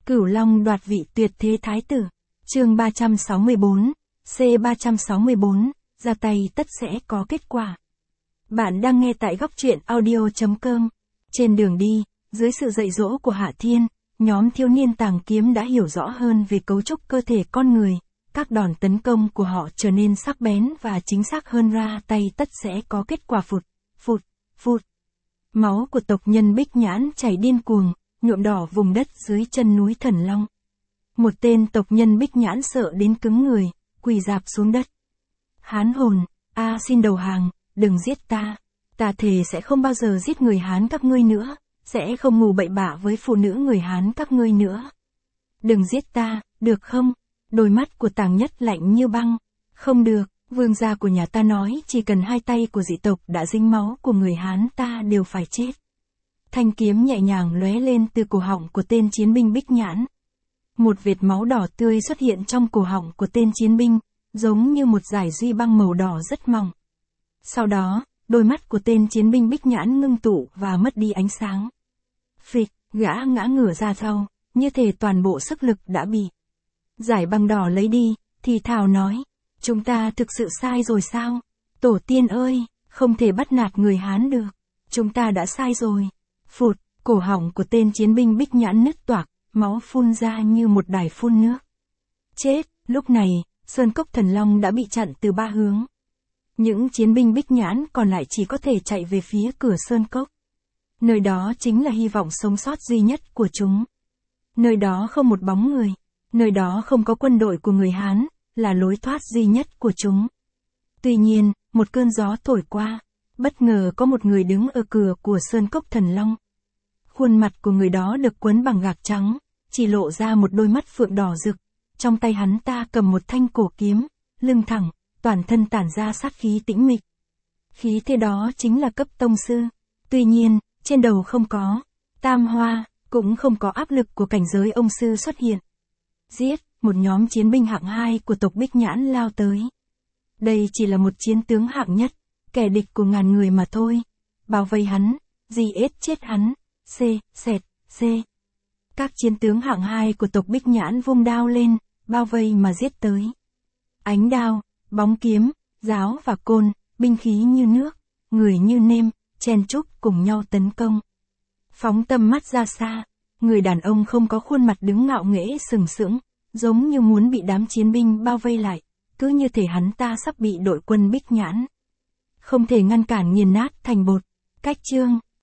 Cửu Long đoạt vị tuyệt thế thái tử. Chương 364, C364, ra tay tất sẽ có kết quả. Bạn đang nghe tại góc truyện audio.com. Trên đường đi, dưới sự dạy dỗ của Hạ Thiên, nhóm thiếu niên tàng kiếm đã hiểu rõ hơn về cấu trúc cơ thể con người. Các đòn tấn công của họ trở nên sắc bén và chính xác hơn, ra tay tất sẽ có kết quả. Phụt, phụt, phụt. Máu của tộc nhân Bích Nhãn chảy điên cuồng, nhuộm đỏ vùng đất dưới chân núi Thần Long. Một tên tộc nhân Bích Nhãn sợ đến cứng người, quỳ rạp xuống đất. Hán hồn, xin đầu hàng, đừng giết ta. Ta thề sẽ không bao giờ giết người Hán các ngươi nữa, sẽ không ngủ bậy bạ với phụ nữ người Hán các ngươi nữa. Đừng giết ta, được không? Đôi mắt của Tàng Nhất lạnh như băng. Không được, vương gia của nhà ta nói chỉ cần hai tay của dị tộc đã dính máu của người Hán ta đều phải chết. Thanh kiếm nhẹ nhàng lóe lên từ cổ họng của tên chiến binh Bích Nhãn. Một vệt máu đỏ tươi xuất hiện trong cổ họng của tên chiến binh, giống như một dải duy băng màu đỏ rất mỏng. Sau đó, đôi mắt của tên chiến binh Bích Nhãn ngưng tụ và mất đi ánh sáng. Phịch, gã ngã ngửa ra sau, như thể toàn bộ sức lực đã bị dải băng đỏ lấy đi, thì thào nói, chúng ta thực sự sai rồi sao? Tổ tiên ơi, không thể bắt nạt người Hán được, chúng ta đã sai rồi. Phụt, cổ họng của tên chiến binh Bích Nhãn nứt toạc, máu phun ra như một đài phun nước. Chết, lúc này, Sơn Cốc Thần Long đã bị chặn từ ba hướng. Những chiến binh Bích Nhãn còn lại chỉ có thể chạy về phía cửa Sơn Cốc. Nơi đó chính là hy vọng sống sót duy nhất của chúng. Nơi đó không một bóng người, nơi đó không có quân đội của người Hán, là lối thoát duy nhất của chúng. Tuy nhiên, một cơn gió thổi qua, bất ngờ có một người đứng ở cửa của Sơn Cốc Thần Long. Khuôn mặt của người đó được quấn bằng gạc trắng, chỉ lộ ra một đôi mắt phượng đỏ rực. Trong tay hắn ta cầm một thanh cổ kiếm, lưng thẳng, toàn thân tản ra sát khí tĩnh mịch. Khí thế đó chính là cấp tông sư. Tuy nhiên, trên đầu không có tam hoa, cũng không có áp lực của cảnh giới ông sư xuất hiện. Giết, một nhóm chiến binh hạng 2 của tộc Bích Nhãn lao tới. Đây chỉ là một chiến tướng hạng nhất, kẻ địch của ngàn người mà thôi. Bao vây hắn, giết chết hắn. C. Các chiến tướng hạng 2 của tộc Bích Nhãn vung đao lên, bao vây mà giết tới. Ánh đao, bóng kiếm, giáo và côn, binh khí như nước, người như nêm, chen chúc cùng nhau tấn công. Phóng tầm mắt ra xa, người đàn ông không có khuôn mặt đứng ngạo nghễ sừng sững, giống như muốn bị đám chiến binh bao vây lại, cứ như thể hắn ta sắp bị đội quân Bích Nhãn không thể ngăn cản nghiền nát thành bột. Cách chương